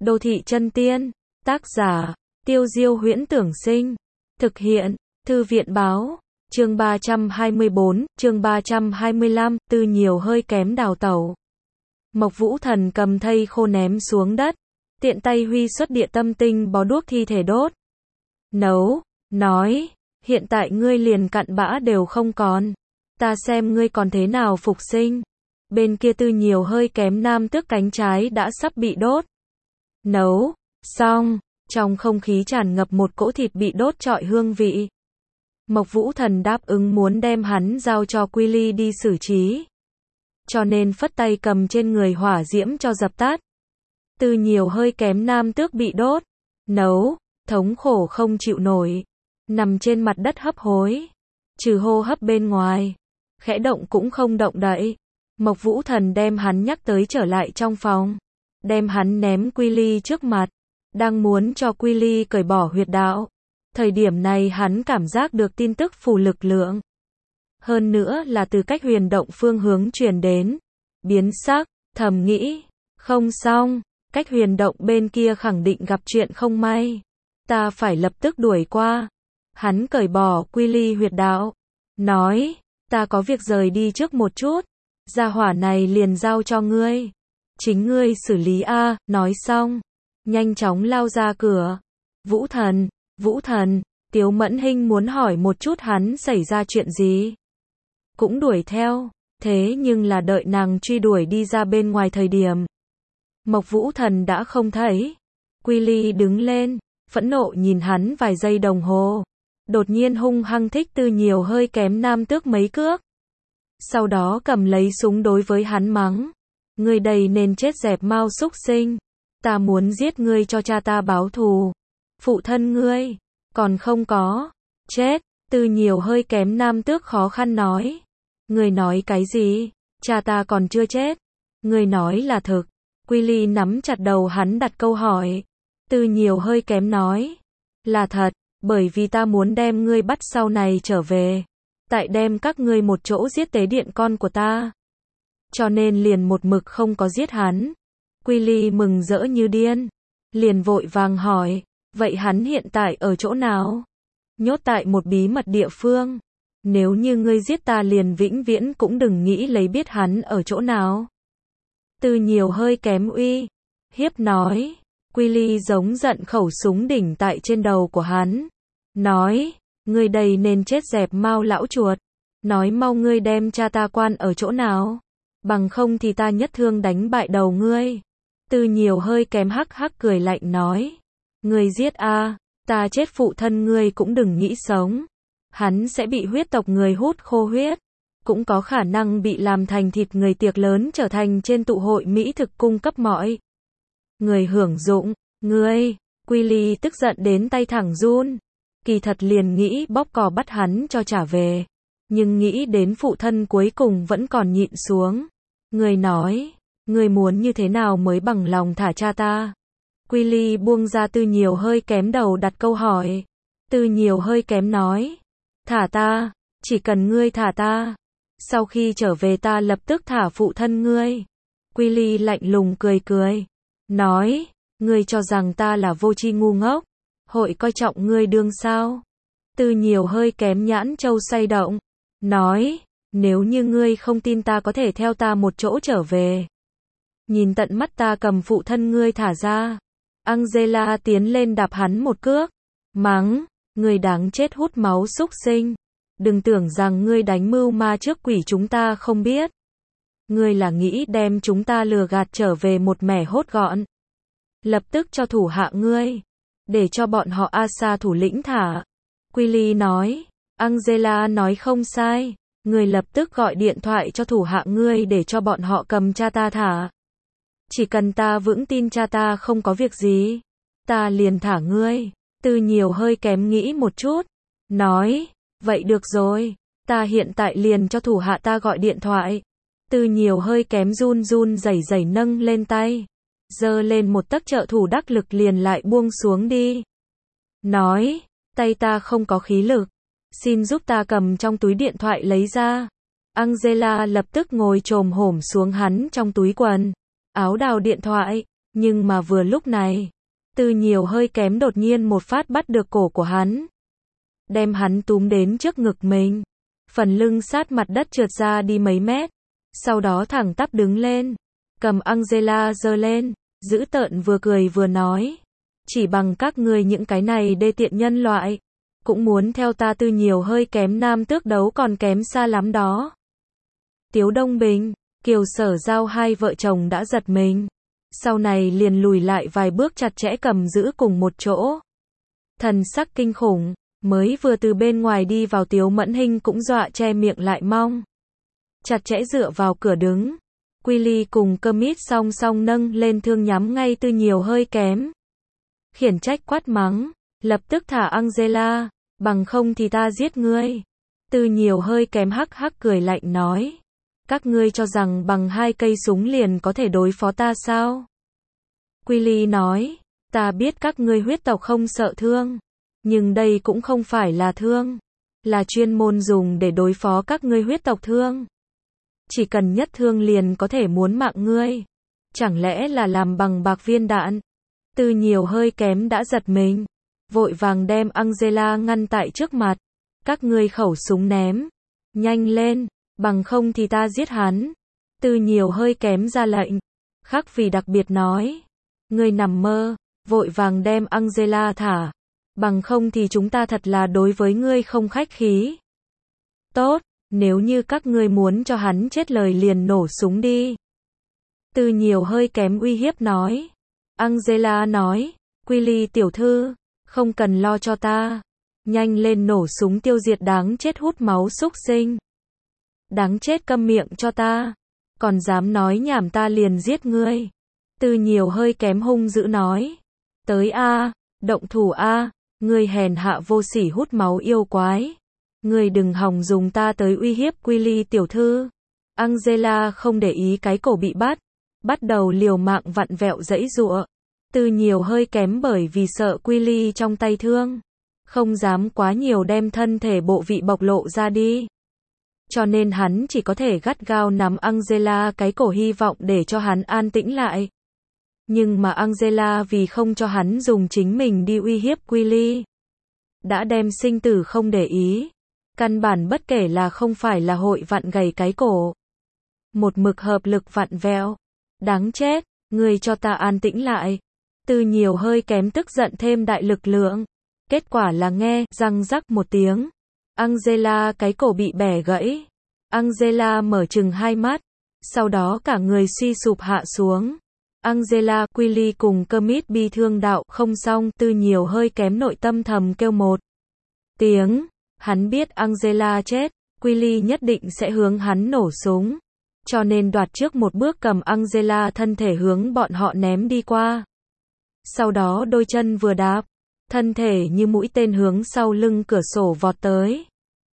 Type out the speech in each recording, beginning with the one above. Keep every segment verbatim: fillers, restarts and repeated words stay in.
Đô thị chân tiên. Tác giả, Tiêu Diêu Huyễn Tưởng Sinh. Thực hiện, Thư viện Báo. Chương ba trăm hai mươi bốn, chương ba trăm hai mươi lăm, Tư nhiều hơi kém đào tẩu. Mộc Vũ Thần cầm thây khô ném xuống đất, tiện tay huy xuất địa tâm tinh bó đuốc thi thể đốt. Nấu, nói, hiện tại ngươi liền cặn bã đều không còn. Ta xem ngươi còn thế nào phục sinh. Bên kia Tư nhiều hơi kém nam tước cánh trái đã sắp bị đốt. Nấu, xong, trong không khí tràn ngập một cỗ thịt bị đốt trọi hương vị. Mộc Vũ Thần đáp ứng muốn đem hắn giao cho Quy Ly đi xử trí. Cho nên phất tay cầm trên người hỏa diễm cho dập tắt. Tư nhiều hơi kém nam tước bị đốt, nấu, thống khổ không chịu nổi, nằm trên mặt đất hấp hối, trừ hô hấp bên ngoài, khẽ động cũng không động đậy. Mộc Vũ Thần đem hắn nhắc tới trở lại trong phòng, đem hắn ném Quy Ly trước mặt, đang muốn cho Quy Ly cởi bỏ huyệt đạo. Thời điểm này hắn cảm giác được tin tức phù lực lượng. Hơn nữa là từ cách huyền động phương hướng truyền đến. Biến sắc, thầm nghĩ, không xong, cách huyền động bên kia khẳng định gặp chuyện không may. Ta phải lập tức đuổi qua. Hắn cởi bỏ Quy Ly huyệt đạo, nói, ta có việc rời đi trước một chút, gia hỏa này liền giao cho ngươi. Chính ngươi xử lý a, nói xong, nhanh chóng lao ra cửa. Vũ Thần, Vũ Thần, Tiếu Mẫn Hinh muốn hỏi một chút hắn xảy ra chuyện gì. Cũng đuổi theo, thế nhưng là đợi nàng truy đuổi đi ra bên ngoài thời điểm. Mộc Vũ Thần đã không thấy. Quy Ly đứng lên, phẫn nộ nhìn hắn vài giây đồng hồ. Đột nhiên hung hăng thích Tư nhiều hơi kém nam tước mấy cước. Sau đó cầm lấy súng đối với hắn mắng. Ngươi đây nên chết dẹp mau xúc sinh. Ta muốn giết ngươi cho cha ta báo thù. Phụ thân ngươi, còn không có, chết. Tư nhiều hơi kém nam tước khó khăn nói. Ngươi nói cái gì? Cha ta còn chưa chết. Ngươi nói là thực. Quy Ly nắm chặt đầu hắn đặt câu hỏi. Tư nhiều hơi kém nói. Là thật, bởi vì ta muốn đem ngươi bắt sau này trở về. Tại đem các ngươi một chỗ giết tế điện con của ta. Cho nên liền một mực không có giết hắn. Quy Ly mừng rỡ như điên. Liền vội vàng hỏi. Vậy hắn hiện tại ở chỗ nào? Nhốt tại một bí mật địa phương. Nếu như ngươi giết ta liền vĩnh viễn cũng đừng nghĩ lấy biết hắn ở chỗ nào. Tư nhiều hơi kém uy hiếp nói. Quy Ly giống giận khẩu súng đỉnh tại trên đầu của hắn. Nói, ngươi đây nên chết dẹp mau lão chuột. Nói mau ngươi đem cha ta quan ở chỗ nào. Bằng không thì ta nhất thương đánh bại đầu ngươi. Tư nhiều hơi kém hắc hắc cười lạnh nói. Ngươi giết a, ta chết phụ thân ngươi cũng đừng nghĩ sống. Hắn sẽ bị huyết tộc người hút khô huyết. Cũng có khả năng bị làm thành thịt người tiệc lớn trở thành trên tụ hội mỹ thực cung cấp mọi người hưởng dụng. Ngươi, Quy Ly tức giận đến tay thẳng run. Kỳ thật liền nghĩ bóp cò bắt hắn cho trả về. Nhưng nghĩ đến phụ thân cuối cùng vẫn còn nhịn xuống. Ngươi nói, ngươi muốn như thế nào mới bằng lòng thả cha ta? Quy Ly buông ra Tư nhiều hơi kém đầu đặt câu hỏi. Tư nhiều hơi kém nói. Thả ta, chỉ cần ngươi thả ta. Sau khi trở về ta lập tức thả phụ thân ngươi. Quy Ly lạnh lùng cười cười. Nói, ngươi cho rằng ta là vô tri ngu ngốc. Hội coi trọng ngươi đương sao? Tư nhiều hơi kém nhãn châu say động. Nói, nếu như ngươi không tin ta có thể theo ta một chỗ trở về. Nhìn tận mắt ta cầm phụ thân ngươi thả ra. Angela tiến lên đạp hắn một cước. Mắng, ngươi đáng chết hút máu xúc sinh. Đừng tưởng rằng ngươi đánh mưu ma trước quỷ chúng ta không biết. Ngươi là nghĩ đem chúng ta lừa gạt trở về một mẻ hốt gọn. Lập tức cho thủ hạ ngươi. Để cho bọn họ Asa thủ lĩnh thả. Quy Ly nói. Angela nói không sai. Ngươi lập tức gọi điện thoại cho thủ hạ ngươi để cho bọn họ cầm cha ta thả. Chỉ cần ta vững tin cha ta không có việc gì. Ta liền thả ngươi. Tư nhiều hơi kém nghĩ một chút. Nói. Vậy được rồi. Ta hiện tại liền cho thủ hạ ta gọi điện thoại. Tư nhiều hơi kém run run rẩy rẩy nâng lên tay. Giơ lên một tấc trợ thủ đắc lực liền lại buông xuống đi. Nói. Tay ta không có khí lực. Xin giúp ta cầm trong túi điện thoại lấy ra. Angela lập tức ngồi chồm hổm xuống hắn trong túi quần. Áo đào điện thoại. Nhưng mà vừa lúc này, Tư Nhiều hơi kém đột nhiên một phát bắt được cổ của hắn, đem hắn túm đến trước ngực mình, phần lưng sát mặt đất trượt ra đi mấy mét, sau đó thẳng tắp đứng lên, cầm Angela giơ lên, dữ tợn vừa cười vừa nói, chỉ bằng các ngươi những cái này đê tiện nhân loại, cũng muốn theo ta Tư Nhiều hơi kém nam tước đấu còn kém xa lắm đó. Tiếu Đông Bình, Kiều Sở Giao hai vợ chồng đã giật mình, sau này liền lùi lại vài bước chặt chẽ cầm giữ cùng một chỗ. Thần sắc kinh khủng, mới vừa từ bên ngoài đi vào Tiếu Mẫn Hinh cũng dọa che miệng lại mong. Chặt chẽ dựa vào cửa đứng, Quy cùng Kermit song song nâng lên thương nhắm ngay Tư Nhiều hơi kém. Khiển trách quát mắng, lập tức thả Angela, bằng không thì ta giết ngươi. Tư Nhiều hơi kém hắc hắc cười lạnh nói, các ngươi cho rằng bằng hai cây súng liền có thể đối phó ta sao? Quy nói, ta biết các ngươi huyết tộc không sợ thương, nhưng đây cũng không phải là thương, là chuyên môn dùng để đối phó các ngươi huyết tộc thương. Chỉ cần nhất thương liền có thể muốn mạng ngươi. Chẳng lẽ là làm bằng bạc viên đạn? Tư Nhiều hơi kém đã giật mình, vội vàng đem Angela ngăn tại trước mặt. Các ngươi khẩu súng ném, nhanh lên, bằng không thì ta giết hắn. Tư Nhiều hơi kém ra lệnh, khắc vì đặc biệt nói, ngươi nằm mơ, vội vàng đem Angela thả, bằng không thì chúng ta thật là đối với ngươi không khách khí. Tốt, nếu như các ngươi muốn cho hắn chết lời liền nổ súng đi. Tư Nhiều hơi kém uy hiếp nói. Angela nói, Quy tiểu thư, không cần lo cho ta, nhanh lên nổ súng tiêu diệt đáng chết hút máu xúc sinh. Đáng chết câm miệng cho ta, còn dám nói nhảm ta liền giết ngươi. Tư Nhiều hơi kém hung dữ nói, tới a, động thủ a, ngươi hèn hạ vô sỉ hút máu yêu quái. Ngươi đừng hòng dùng ta tới uy hiếp Quy tiểu thư. Angela không để ý cái cổ bị bắt, bắt đầu liều mạng vặn vẹo giãy giụa. Tư Nhiều hơi kém bởi vì sợ Quy trong tay thương, không dám quá nhiều đem thân thể bộ vị bộc lộ ra đi. Cho nên hắn chỉ có thể gắt gao nắm Angela cái cổ hy vọng để cho hắn an tĩnh lại. Nhưng mà Angela vì không cho hắn dùng chính mình đi uy hiếp Quy, đã đem sinh tử không để ý. Căn bản bất kể là không phải là hội vặn gầy cái cổ. Một mực hợp lực vặn vẹo. Đáng chết, ngươi cho ta an tĩnh lại. Tư Nhiều hơi kém tức giận thêm đại lực lượng. Kết quả là nghe, răng rắc một tiếng. Angela cái cổ bị bẻ gãy. Angela mở trừng hai mắt. Sau đó cả người suy sụp hạ xuống. Angela, Quy cùng Kermit bi thương đạo không xong. Tư Nhiều hơi kém nội tâm thầm kêu một tiếng. Hắn biết Angela chết, Quy nhất định sẽ hướng hắn nổ súng. Cho nên đoạt trước một bước cầm Angela thân thể hướng bọn họ ném đi qua. Sau đó đôi chân vừa đạp, thân thể như mũi tên hướng sau lưng cửa sổ vọt tới.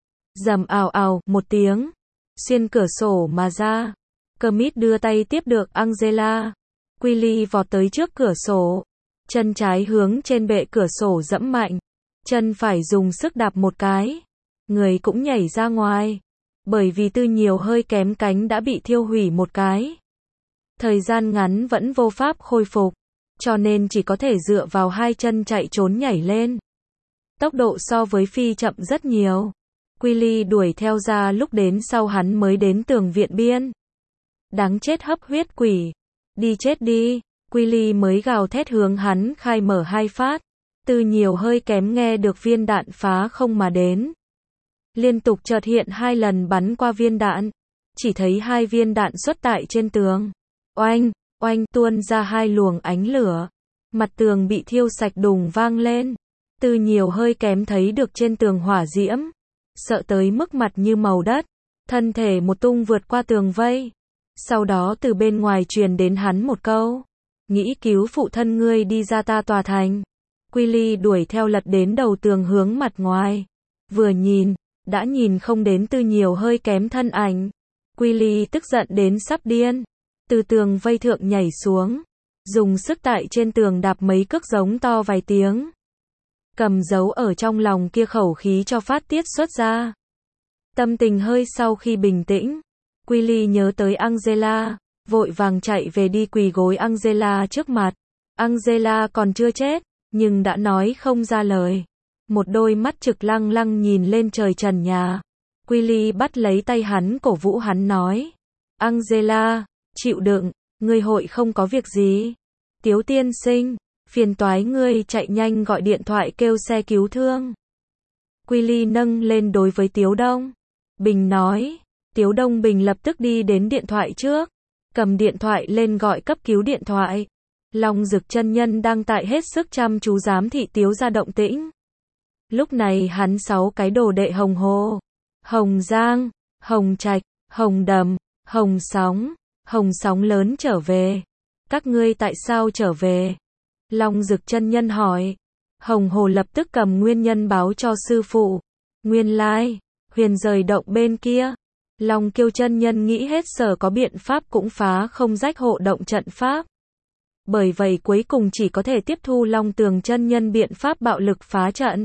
Rầm ào ào, một tiếng, xuyên cửa sổ mà ra. Kermit đưa tay tiếp được Angela. Quy vọt tới trước cửa sổ, chân trái hướng trên bệ cửa sổ dẫm mạnh. Chân phải dùng sức đạp một cái, người cũng nhảy ra ngoài, bởi vì Tư Nhiều hơi kém cánh đã bị thiêu hủy một cái. Thời gian ngắn vẫn vô pháp khôi phục, cho nên chỉ có thể dựa vào hai chân chạy trốn nhảy lên. Tốc độ so với phi chậm rất nhiều. Quy đuổi theo ra lúc đến sau hắn mới đến tường viện biên. Đáng chết hấp huyết quỷ, đi chết đi, Quy mới gào thét hướng hắn khai mở hai phát. Tư Nhiều hơi kém nghe được viên đạn phá không mà đến. Liên tục chợt hiện hai lần bắn qua viên đạn. Chỉ thấy hai viên đạn xuất tại trên tường. Oanh, oanh tuôn ra hai luồng ánh lửa. Mặt tường bị thiêu sạch đùng vang lên. Tư Nhiều hơi kém thấy được trên tường hỏa diễm. Sợ tới mức mặt như màu đất. Thân thể một tung vượt qua tường vây. Sau đó từ bên ngoài truyền đến hắn một câu. Nghĩ cứu phụ thân ngươi đi ra ta tòa thành. Quy đuổi theo lật đến đầu tường hướng mặt ngoài. Vừa nhìn, đã nhìn không đến Tư Nhiều hơi kém thân ảnh. Quy tức giận đến sắp điên. Từ tường vây thượng nhảy xuống. Dùng sức tại trên tường đạp mấy cước giống to vài tiếng. Cầm giấu ở trong lòng kia khẩu khí cho phát tiết xuất ra. Tâm tình hơi sau khi bình tĩnh. Quy nhớ tới Angela. Vội vàng chạy về đi quỳ gối Angela trước mặt. Angela còn chưa chết, nhưng đã nói không ra lời. Một đôi mắt trực lăng lăng nhìn lên trời trần nhà. Willy bắt lấy tay hắn cổ vũ hắn nói. Angela, chịu đựng, ngươi hội không có việc gì. Tiếu tiên sinh, phiền toái ngươi chạy nhanh gọi điện thoại kêu xe cứu thương. Willy nâng lên đối với Tiếu Đông Bình nói. Tiếu Đông Bình lập tức đi đến điện thoại trước, cầm điện thoại lên gọi cấp cứu điện thoại. Long Dực chân nhân đang tại hết sức chăm chú giám thị Tiếu gia động tĩnh. Lúc này hắn sáu cái đồ đệ Hồng Hồ, Hồng Giang, Hồng Trạch, Hồng Đầm, Hồng Sóng, Hồng Sóng lớn trở về. Các ngươi tại sao trở về? Long Dực chân nhân hỏi. Hồng Hồ lập tức cầm nguyên nhân báo cho sư phụ. Nguyên lai, huyền rời động bên kia. Long Kiêu chân nhân nghĩ hết sở có biện pháp cũng phá không rách hộ động trận pháp. Bởi vậy cuối cùng chỉ có thể tiếp thu Long Tường chân nhân biện pháp bạo lực phá trận.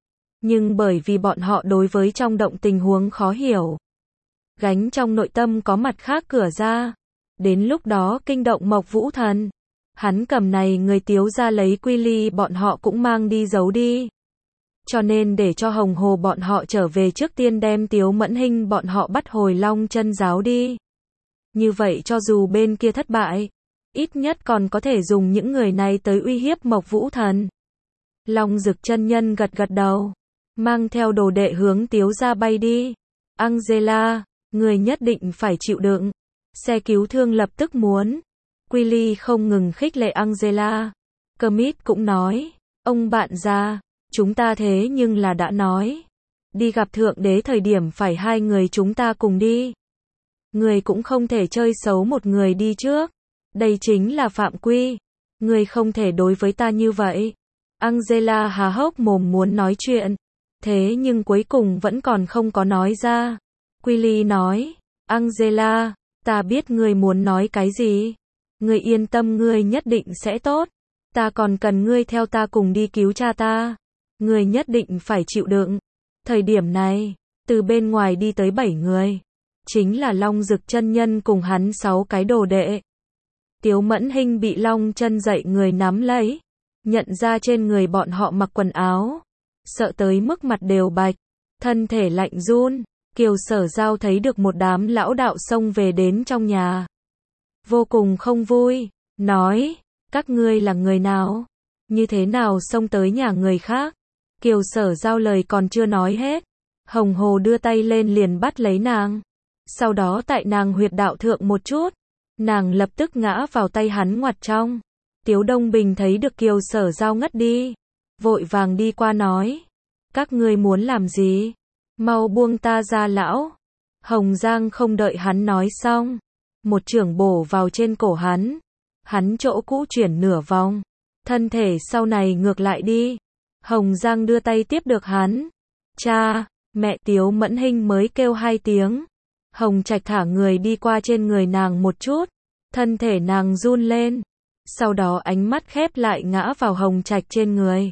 Nhưng bởi vì bọn họ đối với trong động tình huống khó hiểu, gánh trong nội tâm có mặt khác cửa ra. Đến lúc đó kinh động Mộc Vũ Thần. Hắn cầm này người Tiếu ra lấy Willy bọn họ cũng mang đi giấu đi. Cho nên để cho Hồng Hồ bọn họ trở về trước tiên đem Tiếu Mẫn Hinh bọn họ bắt hồi Long Chân giáo đi. Như vậy cho dù bên kia thất bại, ít nhất còn có thể dùng những người này tới uy hiếp Mộc Vũ Thần. Long Dực chân nhân gật gật đầu, mang theo đồ đệ hướng Tiếu ra bay đi. Angela, người nhất định phải chịu đựng. Xe cứu thương lập tức muốn. Willy không ngừng khích lệ Angela. Kermit cũng nói, ông bạn già, chúng ta thế nhưng là đã nói. Đi gặp Thượng Đế thời điểm phải hai người chúng ta cùng đi. Người cũng không thể chơi xấu một người đi trước. Đây chính là phạm quy. Người không thể đối với ta như vậy. Angela há hốc mồm muốn nói chuyện. Thế nhưng cuối cùng vẫn còn không có nói ra. Willy nói, Angela, ta biết ngươi muốn nói cái gì. Ngươi yên tâm, ngươi nhất định sẽ tốt. Ta còn cần ngươi theo ta cùng đi cứu cha ta. Ngươi nhất định phải chịu đựng. Thời điểm này, từ bên ngoài đi tới bảy người. Chính là Long Dực chân nhân cùng hắn sáu cái đồ đệ. Tiếu Mẫn Hinh bị Long Chân dậy người nắm lấy. Nhận ra trên người bọn họ mặc quần áo. Sợ tới mức mặt đều bạch. Thân thể lạnh run. Kiều Sở Giao thấy được một đám lão đạo xông về đến trong nhà. Vô cùng không vui. Nói, các ngươi là người nào? Như thế nào xông tới nhà người khác? Kiều Sở Giao lời còn chưa nói hết. Hồng Hồ đưa tay lên liền bắt lấy nàng. Sau đó tại nàng huyệt đạo thượng một chút. Nàng lập tức ngã vào tay hắn ngoặt trong. Tiếu Đông Bình thấy được Kiều Sở Giao ngất đi. Vội vàng đi qua nói. Các ngươi muốn làm gì? Mau buông ta ra lão. Hồng Giang không đợi hắn nói xong. Một chưởng bổ vào trên cổ hắn. Hắn chỗ cũ chuyển nửa vòng. Thân thể sau này ngược lại đi. Hồng Giang đưa tay tiếp được hắn. Cha, mẹ Tiếu Mẫn Hinh mới kêu hai tiếng. Hồng Trạch thả người đi qua trên người nàng một chút. Thân thể nàng run lên. Sau đó ánh mắt khép lại ngã vào Hồng Trạch trên người.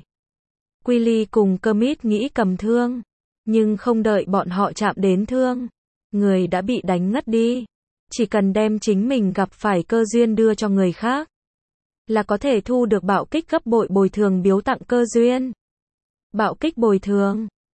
Willy cùng Kermit nghĩ cầm thương. Nhưng không đợi bọn họ chạm đến thương. Người đã bị đánh ngất đi. Chỉ cần đem chính mình gặp phải cơ duyên đưa cho người khác. Là có thể thu được bạo kích gấp bội bồi thường biếu tặng cơ duyên. Bạo kích bồi thường.